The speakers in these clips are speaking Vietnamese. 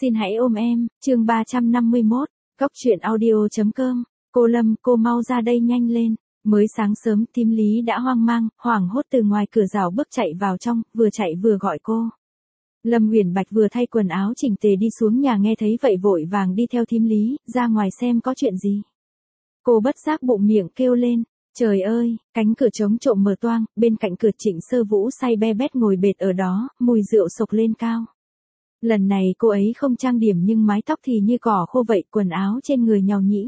Xin hãy ôm em, chương 351, Cóc truyện audio.com. Cô Lâm, cô mau ra đây nhanh lên. Mới sáng sớm, Thím Lý đã hoang mang, hoảng hốt từ ngoài cửa rào bước chạy vào trong, vừa chạy vừa gọi cô. Lâm Uyển Bạch vừa thay quần áo chỉnh tề đi xuống nhà nghe thấy vậy vội vàng đi theo Thím Lý, ra ngoài xem có chuyện gì. Cô bất giác bụng miệng kêu lên. Trời ơi, cánh cửa trống trộm mở toang, bên cạnh cửa Trịnh Sơ Vũ say be bét ngồi bệt ở đó, mùi rượu sộc lên cao. Lần này cô ấy không trang điểm nhưng mái tóc thì như cỏ khô vậy, quần áo trên người nhàu nhĩ.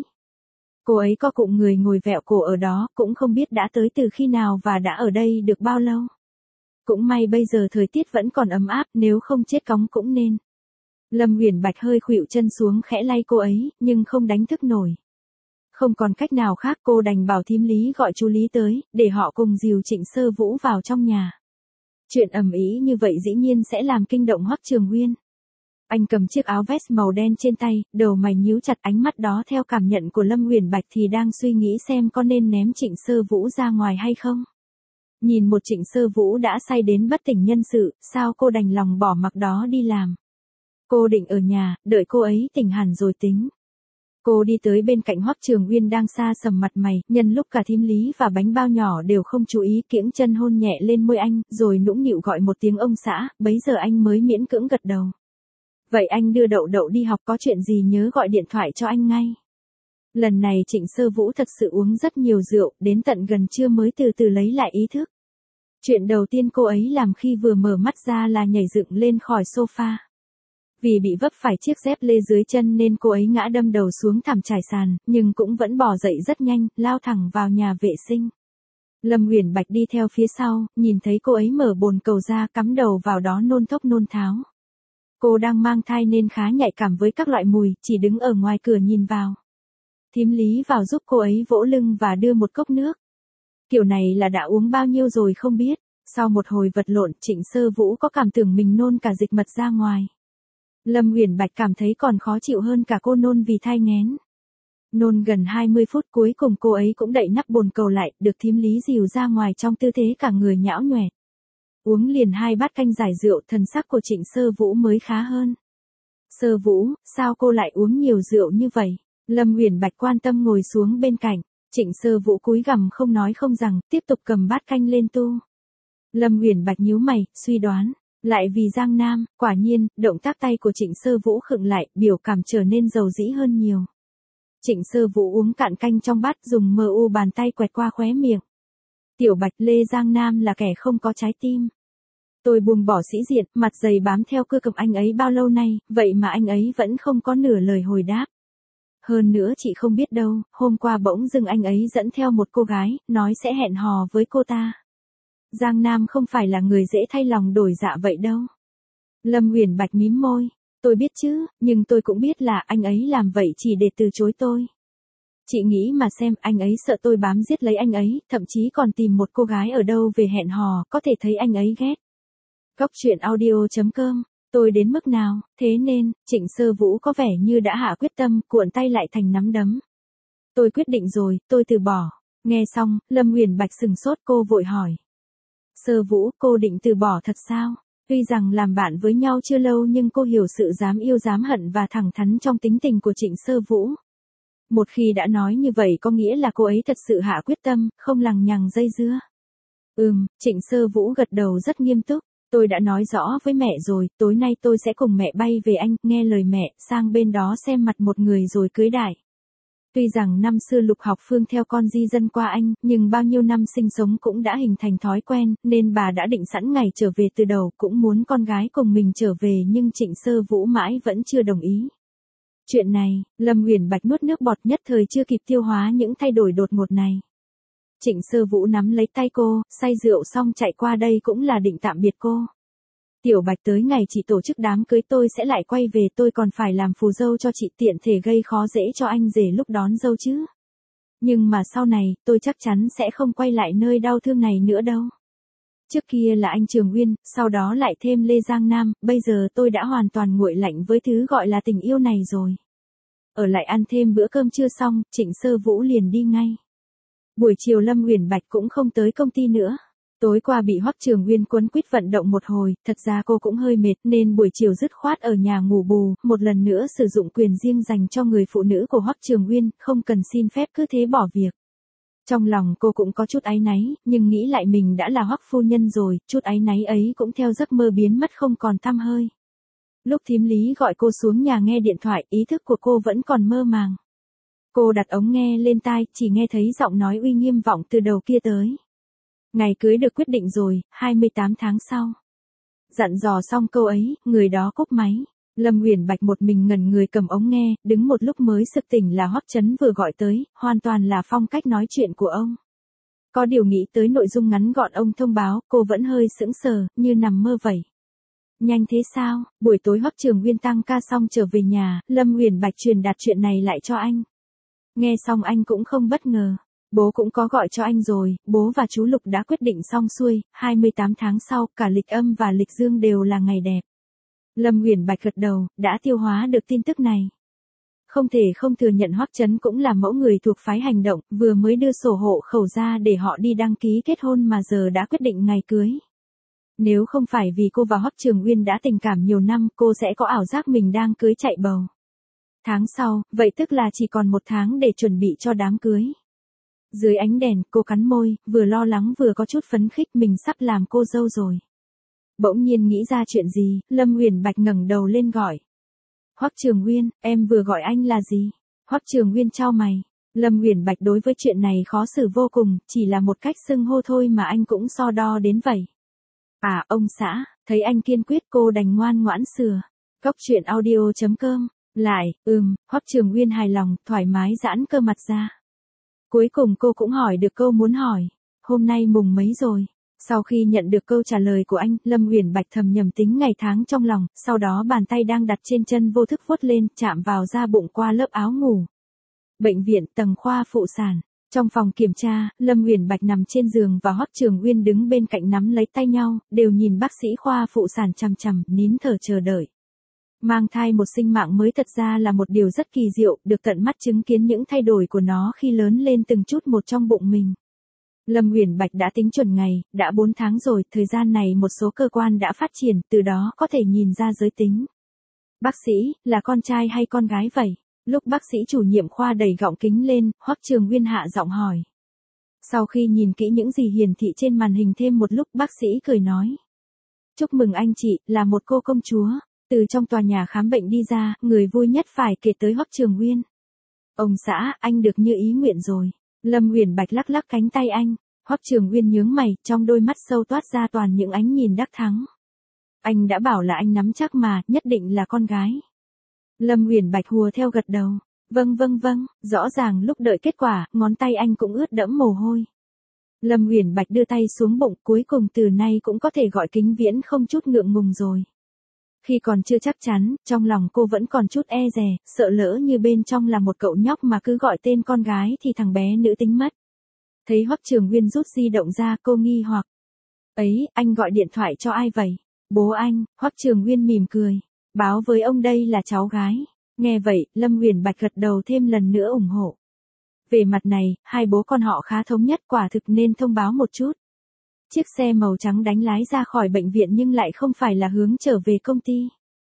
Cô ấy co cụm người ngồi vẹo cổ ở đó, cũng không biết đã tới từ khi nào và đã ở đây được bao lâu. Cũng may bây giờ thời tiết vẫn còn ấm áp, nếu không chết cóng cũng nên. Lâm Uyển Bạch hơi khuỵu chân xuống khẽ lay cô ấy, nhưng không đánh thức nổi. Không còn cách nào khác, cô đành bảo Thím Lý gọi chú Lý tới, để họ cùng dìu Trịnh Sơ Vũ vào trong nhà. Chuyện ầm ĩ như vậy dĩ nhiên sẽ làm kinh động Hoắc Trường Uyên. Anh cầm chiếc áo vest màu đen trên tay, đầu mày nhíu chặt, ánh mắt đó theo cảm nhận của Lâm Uyển Bạch thì đang suy nghĩ xem có nên ném Trịnh Sơ Vũ ra ngoài hay không. Nhìn một Trịnh Sơ Vũ đã say đến bất tỉnh nhân sự, sao cô đành lòng bỏ mặc đó đi làm. Cô định ở nhà, đợi cô ấy tỉnh hẳn rồi tính. Cô đi tới bên cạnh Hoắc Trường Uyên đang sa sầm mặt mày, nhân lúc cả Thím Lý và bánh bao nhỏ đều không chú ý, kiễng chân hôn nhẹ lên môi anh, rồi nũng nịu gọi một tiếng ông xã, bấy giờ anh mới miễn cưỡng gật đầu. Vậy anh đưa Đậu Đậu đi học, có chuyện gì nhớ gọi điện thoại cho anh ngay. Lần này Trịnh Sơ Vũ thật sự uống rất nhiều rượu, đến tận gần trưa mới từ từ lấy lại ý thức. Chuyện đầu tiên cô ấy làm khi vừa mở mắt ra là nhảy dựng lên khỏi sofa. Vì bị vấp phải chiếc dép lê dưới chân nên cô ấy ngã đâm đầu xuống thảm trải sàn, nhưng cũng vẫn bò dậy rất nhanh, lao thẳng vào nhà vệ sinh. Lâm Uyển Bạch đi theo phía sau, nhìn thấy cô ấy mở bồn cầu ra, cắm đầu vào đó nôn thốc nôn tháo. Cô đang mang thai nên khá nhạy cảm với các loại mùi, chỉ đứng ở ngoài cửa nhìn vào. Thím Lý vào giúp cô ấy vỗ lưng và đưa một cốc nước. Kiểu này là đã uống bao nhiêu rồi không biết. Sau một hồi vật lộn, Trịnh Sơ Vũ có cảm tưởng mình nôn cả dịch mật ra ngoài. Lâm Uyển Bạch cảm thấy còn khó chịu hơn cả cô nôn vì thai nghén. Nôn gần 20 phút cuối cùng cô ấy cũng đậy nắp bồn cầu lại, được Thím Lý dìu ra ngoài trong tư thế cả người nhão nhoẹt. Uống liền 2 bát canh giải rượu, thần sắc của Trịnh Sơ Vũ mới khá hơn. Sơ Vũ, sao cô lại uống nhiều rượu như vậy? Lâm Uyển Bạch quan tâm ngồi xuống bên cạnh. Trịnh Sơ Vũ cúi gằm không nói không rằng, tiếp tục cầm bát canh lên tu. Lâm Uyển Bạch nhíu mày, suy đoán. Lại vì Giang Nam, quả nhiên, động tác tay của Trịnh Sơ Vũ khựng lại, biểu cảm trở nên dầu dĩ hơn nhiều. Trịnh Sơ Vũ uống cạn canh trong bát, dùng bàn tay quẹt qua khóe miệng. Tiểu Bạch, Lê Giang Nam là kẻ không có trái tim. Tôi buông bỏ sĩ diện, mặt dày bám theo cưa cầm anh ấy bao lâu nay, vậy mà anh ấy vẫn không có nửa lời hồi đáp. Hơn nữa chị không biết đâu, hôm qua bỗng dưng anh ấy dẫn theo một cô gái, nói sẽ hẹn hò với cô ta. Giang Nam không phải là người dễ thay lòng đổi dạ vậy đâu. Lâm Uyển Bạch mím môi. Tôi biết chứ, nhưng tôi cũng biết là anh ấy làm vậy chỉ để từ chối tôi. Chị nghĩ mà xem, anh ấy sợ tôi bám giết lấy anh ấy, thậm chí còn tìm một cô gái ở đâu về hẹn hò, có thể thấy anh ấy ghét. Cóc truyện audio.com. Tôi đến mức nào, thế nên, Trịnh Sơ Vũ có vẻ như đã hạ quyết tâm, cuộn tay lại thành nắm đấm. Tôi quyết định rồi, tôi từ bỏ. Nghe xong, Lâm Uyển Bạch sừng sốt, cô vội hỏi. Sơ Vũ, cô định từ bỏ thật sao? Tuy rằng làm bạn với nhau chưa lâu nhưng cô hiểu sự dám yêu dám hận và thẳng thắn trong tính tình của Trịnh Sơ Vũ. Một khi đã nói như vậy có nghĩa là cô ấy thật sự hạ quyết tâm, không lằng nhằng dây dưa. Trịnh Sơ Vũ gật đầu rất nghiêm túc. Tôi đã nói rõ với mẹ rồi, tối nay tôi sẽ cùng mẹ bay về Anh, nghe lời mẹ, sang bên đó xem mặt một người rồi cưới đại. Tuy rằng năm xưa Lục Học Phương theo con di dân qua Anh, nhưng bao nhiêu năm sinh sống cũng đã hình thành thói quen, nên bà đã định sẵn ngày trở về từ đầu, cũng muốn con gái cùng mình trở về nhưng Trịnh Sơ Vũ mãi vẫn chưa đồng ý. Chuyện này, Lâm Uyển Bạch nuốt nước bọt, nhất thời chưa kịp tiêu hóa những thay đổi đột ngột này. Trịnh Sơ Vũ nắm lấy tay cô, say rượu xong chạy qua đây cũng là định tạm biệt cô. Tiểu Bạch, tới ngày chị tổ chức đám cưới tôi sẽ lại quay về, tôi còn phải làm phù dâu cho chị, tiện thể gây khó dễ cho anh rể lúc đón dâu chứ. Nhưng mà sau này, tôi chắc chắn sẽ không quay lại nơi đau thương này nữa đâu. Trước kia là anh Trường Uyên, sau đó lại thêm Lê Giang Nam, bây giờ tôi đã hoàn toàn nguội lạnh với thứ gọi là tình yêu này rồi. Ở lại ăn thêm bữa cơm trưa xong, Trịnh Sơ Vũ liền đi ngay. Buổi chiều Lâm Uyển Bạch cũng không tới công ty nữa. Tối qua bị Hoắc Trường Nguyên quấn quýt vận động một hồi, thật ra cô cũng hơi mệt nên buổi chiều dứt khoát ở nhà ngủ bù, một lần nữa sử dụng quyền riêng dành cho người phụ nữ của Hoắc Trường Nguyên, không cần xin phép cứ thế bỏ việc. Trong lòng cô cũng có chút áy náy, nhưng nghĩ lại mình đã là Hoắc phu nhân rồi, chút áy náy ấy cũng theo giấc mơ biến mất không còn tăm hơi. Lúc thím Lý gọi cô xuống nhà nghe điện thoại, ý thức của cô vẫn còn mơ màng. Cô đặt ống nghe lên tai, chỉ nghe thấy giọng nói uy nghiêm vọng từ đầu kia tới. Ngày cưới được quyết định rồi, 28 tháng sau. Dặn dò xong câu ấy, người đó cúp máy. Lâm Uyển Bạch một mình ngẩn người cầm ống nghe, đứng một lúc mới sực tỉnh là Hoắc Chấn vừa gọi tới, hoàn toàn là phong cách nói chuyện của ông. Có điều nghĩ tới nội dung ngắn gọn ông thông báo, cô vẫn hơi sững sờ, như nằm mơ vậy. Nhanh thế sao? Buổi tối Hoắc Trường Nguyên tăng ca xong trở về nhà, Lâm Uyển Bạch truyền đạt chuyện này lại cho anh. Nghe xong anh cũng không bất ngờ. Bố cũng có gọi cho anh rồi, bố và chú Lục đã quyết định xong xuôi, 28 tháng sau, cả lịch âm và lịch dương đều là ngày đẹp. Lâm Uyển Bạch gật đầu, đã tiêu hóa được tin tức này. Không thể không thừa nhận Hoắc Chấn cũng là mẫu người thuộc phái hành động, vừa mới đưa sổ hộ khẩu ra để họ đi đăng ký kết hôn mà giờ đã quyết định ngày cưới. Nếu không phải vì cô và Hoắc Trường Nguyên đã tình cảm nhiều năm, cô sẽ có ảo giác mình đang cưới chạy bầu. Tháng sau, vậy tức là chỉ còn 1 tháng để chuẩn bị cho đám cưới. Dưới ánh đèn, cô cắn môi, vừa lo lắng vừa có chút phấn khích mình sắp làm cô dâu rồi. Bỗng nhiên nghĩ ra chuyện gì, Lâm Uyển Bạch ngẩng đầu lên gọi. Hoắc Trường Nguyên, em vừa gọi anh là gì? Hoắc Trường Nguyên chau mày. Lâm Uyển Bạch đối với chuyện này khó xử vô cùng, chỉ là một cách xưng hô thôi mà anh cũng so đo đến vậy. À, ông xã, thấy anh kiên quyết cô đành ngoan ngoãn sửa. Cốc truyện audio.com. Lại, Hoắc Trường Nguyên hài lòng, thoải mái giãn cơ mặt ra. Cuối cùng cô cũng hỏi được câu muốn hỏi. Hôm nay mùng mấy rồi? Sau khi nhận được câu trả lời của anh, Lâm Uyển Bạch thầm nhầm tính ngày tháng trong lòng, sau đó bàn tay đang đặt trên chân vô thức vuốt lên, chạm vào da bụng qua lớp áo ngủ. Bệnh viện tầng khoa phụ sản. Trong phòng kiểm tra, Lâm Uyển Bạch nằm trên giường và Hoắc Trường Nguyên đứng bên cạnh nắm lấy tay nhau, đều nhìn bác sĩ khoa phụ sản chằm chằm, nín thở chờ đợi. Mang thai một sinh mạng mới thật ra là một điều rất kỳ diệu, được tận mắt chứng kiến những thay đổi của nó khi lớn lên từng chút một trong bụng mình. Lâm Uyển Bạch đã tính chuẩn ngày, đã 4 tháng rồi, thời gian này một số cơ quan đã phát triển, từ đó có thể nhìn ra giới tính. Bác sĩ, là con trai hay con gái vậy? Lúc bác sĩ chủ nhiệm khoa đẩy gọng kính lên, Hoắc Trường Nguyên hạ giọng hỏi. Sau khi nhìn kỹ những gì hiển thị trên màn hình thêm một lúc, bác sĩ cười nói. Chúc mừng anh chị, là một cô công chúa. Từ trong tòa nhà khám bệnh đi ra, người vui nhất phải kể tới Hoắc Trường Nguyên. Ông xã, anh được như ý nguyện rồi. Lâm Uyển Bạch lắc lắc cánh tay anh. Hoắc Trường Nguyên nhướng mày, trong đôi mắt sâu toát ra toàn những ánh nhìn đắc thắng. Anh đã bảo là anh nắm chắc mà, nhất định là con gái. Lâm Uyển Bạch hùa theo gật đầu. Vâng, rõ ràng lúc đợi kết quả, ngón tay anh cũng ướt đẫm mồ hôi. Lâm Uyển Bạch đưa tay xuống bụng, cuối cùng từ nay cũng có thể gọi Kính Viễn không chút ngượng ngùng rồi. Khi còn chưa chắc chắn, trong lòng cô vẫn còn chút e dè, sợ lỡ như bên trong là một cậu nhóc mà cứ gọi tên con gái thì thằng bé nữ tính mất. Thấy Hoắc Trường Nguyên rút di động ra, cô nghi hoặc. Ấy, anh gọi điện thoại cho ai vậy? Bố anh. Hoắc Trường Nguyên mỉm cười. Báo với ông đây là cháu gái. Nghe vậy, Lâm Uyển Bạch gật đầu thêm lần nữa ủng hộ. Về mặt này, hai bố con họ khá thống nhất, quả thực nên thông báo một chút. Chiếc xe màu trắng đánh lái ra khỏi bệnh viện nhưng lại không phải là hướng trở về công ty.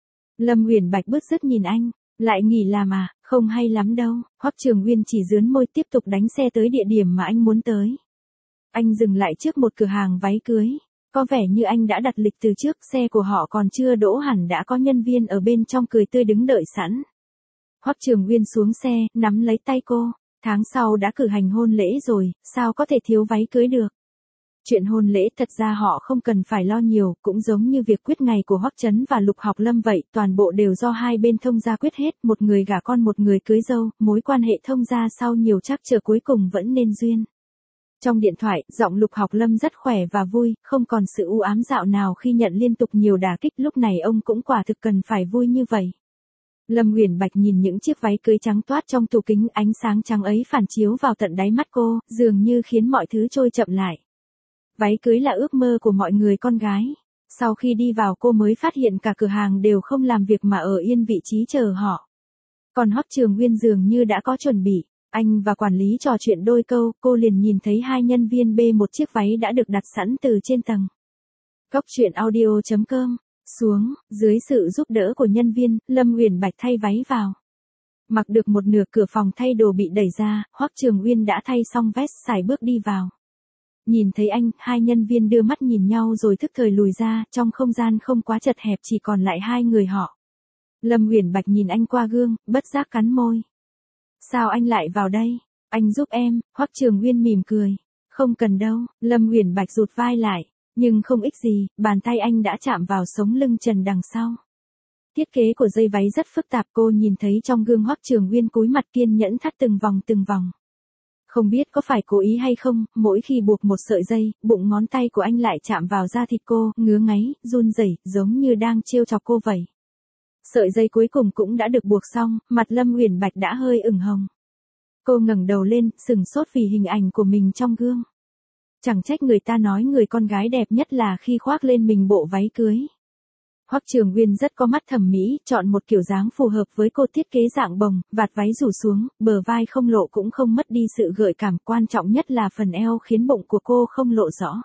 Lâm Uyển Bạch bứt rứt nhìn anh, lại nghỉ làm à, không hay lắm đâu. Hoắc Trường Nguyên chỉ rướn môi tiếp tục đánh xe tới địa điểm mà anh muốn tới. Anh dừng lại trước một cửa hàng váy cưới. Có vẻ như anh đã đặt lịch từ trước, xe của họ còn chưa đỗ hẳn đã có nhân viên ở bên trong cười tươi đứng đợi sẵn. Hoắc Trường Nguyên xuống xe, nắm lấy tay cô. Tháng sau đã cử hành hôn lễ rồi, sao có thể thiếu váy cưới được. Chuyện hôn lễ thật ra họ không cần phải lo nhiều, cũng giống như việc quyết ngày của Hoắc Chấn và Lục Học Lâm vậy, toàn bộ đều do hai bên thông gia quyết hết, một người gả con một người cưới dâu, mối quan hệ thông gia sau nhiều trắc trở cuối cùng vẫn nên duyên. Trong điện thoại, giọng Lục Học Lâm rất khỏe và vui, không còn sự u ám dạo nào khi nhận liên tục nhiều đả kích, lúc này ông cũng quả thực cần phải vui như vậy. Lâm Uyển Bạch nhìn những chiếc váy cưới trắng toát trong tủ kính, ánh sáng trắng ấy phản chiếu vào tận đáy mắt cô, dường như khiến mọi thứ trôi chậm lại. Váy cưới là ước mơ của mọi người con gái. Sau khi đi vào cô mới phát hiện cả cửa hàng đều không làm việc mà ở yên vị trí chờ họ. Còn Hoắc Trường Nguyên dường như đã có chuẩn bị. Anh và quản lý trò chuyện đôi câu, cô liền nhìn thấy hai nhân viên bê một chiếc váy đã được đặt sẵn từ trên tầng. Cốc truyện audio.com. Xuống, dưới sự giúp đỡ của nhân viên, Lâm Uyển Bạch thay váy vào. Mặc được một nửa, cửa phòng thay đồ bị đẩy ra, Hoắc Trường Uyên đã thay xong vest sải bước đi vào. Nhìn thấy anh, hai nhân viên đưa mắt nhìn nhau rồi thức thời lùi ra, trong không gian không quá chật hẹp chỉ còn lại hai người họ. Lâm Uyển Bạch nhìn anh qua gương, bất giác cắn môi. Sao anh lại vào đây? Anh giúp em, Hoắc Trường Uyên mỉm cười. Không cần đâu, Lâm Uyển Bạch rụt vai lại. Nhưng không ích gì, bàn tay anh đã chạm vào sống lưng trần đằng sau. Thiết kế của dây váy rất phức tạp, cô nhìn thấy trong gương Hoắc Trường Uyên cúi mặt kiên nhẫn thắt từng vòng từng vòng. Không biết có phải cố ý hay không, mỗi khi buộc một sợi dây, bụng ngón tay của anh lại chạm vào da thịt cô, ngứa ngáy, run rẩy, giống như đang trêu chọc cô vậy. Sợi dây cuối cùng cũng đã được buộc xong, mặt Lâm Uyển Bạch đã hơi ửng hồng. Cô ngẩng đầu lên, sửng sốt vì hình ảnh của mình trong gương. Chẳng trách người ta nói người con gái đẹp nhất là khi khoác lên mình bộ váy cưới. Hoắc Trường Uyên rất có mắt thẩm mỹ, chọn một kiểu dáng phù hợp với cô, thiết kế dạng bồng, vạt váy rủ xuống, bờ vai không lộ cũng không mất đi sự gợi cảm, quan trọng nhất là phần eo khiến bụng của cô không lộ rõ.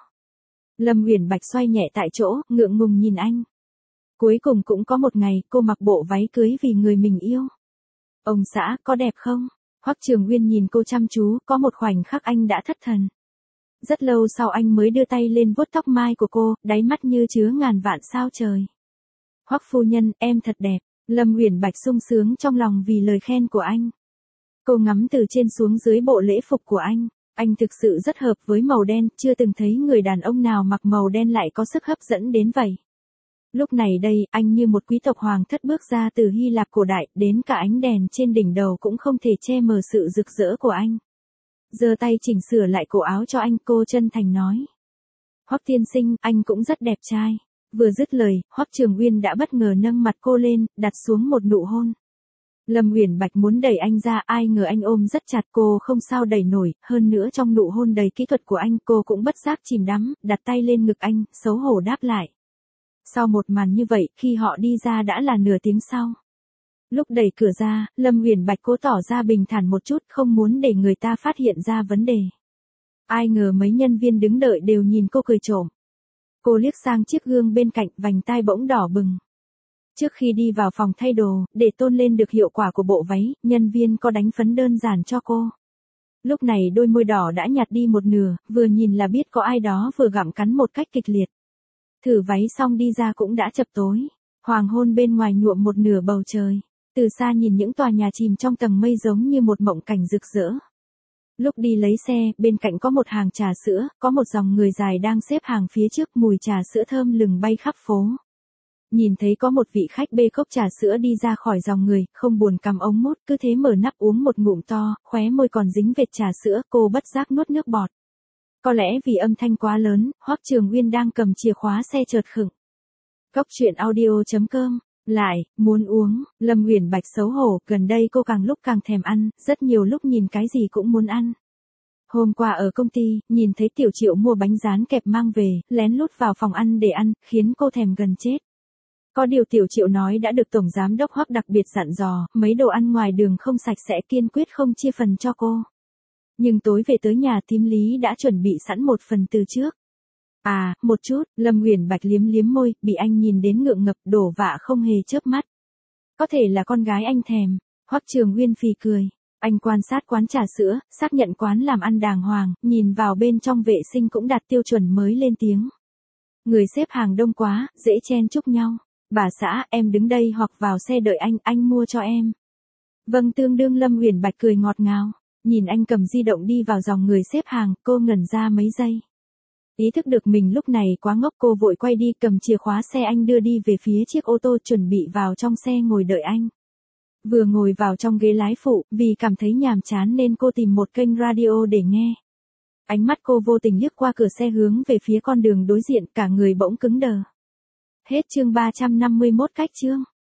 Lâm Uyển Bạch xoay nhẹ tại chỗ, ngượng ngùng nhìn anh. Cuối cùng cũng có một ngày, cô mặc bộ váy cưới vì người mình yêu. Ông xã, có đẹp không? Hoắc Trường Uyên nhìn cô chăm chú, có một khoảnh khắc anh đã thất thần. Rất lâu sau anh mới đưa tay lên vuốt tóc mai của cô, đáy mắt như chứa ngàn vạn sao trời. Hoắc phu nhân, em thật đẹp. Lâm Uyển Bạch sung sướng trong lòng vì lời khen của anh. Cô ngắm từ trên xuống dưới bộ lễ phục của anh. Anh thực sự rất hợp với màu đen, chưa từng thấy người đàn ông nào mặc màu đen lại có sức hấp dẫn đến vậy. Lúc này đây, anh như một quý tộc hoàng thất bước ra từ Hy Lạp cổ đại, đến cả ánh đèn trên đỉnh đầu cũng không thể che mờ sự rực rỡ của anh. Giơ tay chỉnh sửa lại cổ áo cho anh, cô chân thành nói. Hoắc tiên sinh, anh cũng rất đẹp trai. Vừa dứt lời, Hoắc Trường Uyên đã bất ngờ nâng mặt cô lên, đặt xuống một nụ hôn. Lâm Uyển Bạch muốn đẩy anh ra, ai ngờ anh ôm rất chặt cô, không sao đẩy nổi, hơn nữa trong nụ hôn đầy kỹ thuật của anh, cô cũng bất giác chìm đắm, đặt tay lên ngực anh, xấu hổ đáp lại. Sau một màn như vậy, khi họ đi ra đã là nửa tiếng sau. Lúc đẩy cửa ra, Lâm Uyển Bạch cố tỏ ra bình thản một chút, không muốn để người ta phát hiện ra vấn đề. Ai ngờ mấy nhân viên đứng đợi đều nhìn cô cười trộm. Cô liếc sang chiếc gương bên cạnh, vành tai bỗng đỏ bừng. Trước khi đi vào phòng thay đồ, để tôn lên được hiệu quả của bộ váy, nhân viên có đánh phấn đơn giản cho cô. Lúc này đôi môi đỏ đã nhạt đi một nửa, vừa nhìn là biết có ai đó vừa gặm cắn một cách kịch liệt. Thử váy xong đi ra cũng đã chập tối. Hoàng hôn bên ngoài nhuộm một nửa bầu trời. Từ xa nhìn những tòa nhà chìm trong tầng mây giống như một mộng cảnh rực rỡ. Lúc đi lấy xe, bên cạnh có một hàng trà sữa, có một dòng người dài đang xếp hàng phía trước, mùi trà sữa thơm lừng bay khắp phố. Nhìn thấy có một vị khách bê cốc trà sữa đi ra khỏi dòng người, không buồn cầm ống mút, cứ thế mở nắp uống một ngụm to, khóe môi còn dính vệt trà sữa, cô bất giác nuốt nước bọt. Có lẽ vì âm thanh quá lớn, Hoắc Trường Uyên đang cầm chìa khóa xe chợt khựng. Cốc truyện audio.com. Lại, muốn uống, Lâm Uyển Bạch xấu hổ, gần đây cô càng lúc càng thèm ăn, rất nhiều lúc nhìn cái gì cũng muốn ăn. Hôm qua ở công ty, nhìn thấy Tiểu Triệu mua bánh rán kẹp mang về, lén lút vào phòng ăn để ăn, khiến cô thèm gần chết. Có điều Tiểu Triệu nói đã được Tổng Giám đốc Hoắc đặc biệt dặn dò, mấy đồ ăn ngoài đường không sạch sẽ, kiên quyết không chia phần cho cô. Nhưng tối về tới nhà, thím Lý đã chuẩn bị sẵn một phần từ trước. À, một chút, Lâm Uyển Bạch liếm liếm môi, bị anh nhìn đến ngượng ngập, đổ vạ không hề chớp mắt. Có thể là con gái anh thèm. Hoắc Trường Uyên phì cười. Anh quan sát quán trà sữa, xác nhận quán làm ăn đàng hoàng, nhìn vào bên trong vệ sinh cũng đạt tiêu chuẩn mới lên tiếng. Người xếp hàng đông quá, dễ chen chúc nhau. Bà xã, em đứng đây hoặc vào xe đợi anh mua cho em. Vâng, tương đương. Lâm Uyển Bạch cười ngọt ngào. Nhìn anh cầm di động đi vào dòng người xếp hàng, cô ngẩn ra mấy giây. Ý thức được mình lúc này quá ngốc, cô vội quay đi cầm chìa khóa xe anh đưa đi về phía chiếc ô tô, chuẩn bị vào trong xe ngồi đợi anh. Vừa ngồi vào trong ghế lái phụ, vì cảm thấy nhàm chán nên cô tìm một kênh radio để nghe. Ánh mắt cô vô tình liếc qua cửa xe hướng về phía con đường đối diện, cả người bỗng cứng đờ. Hết chương 351 cách chương.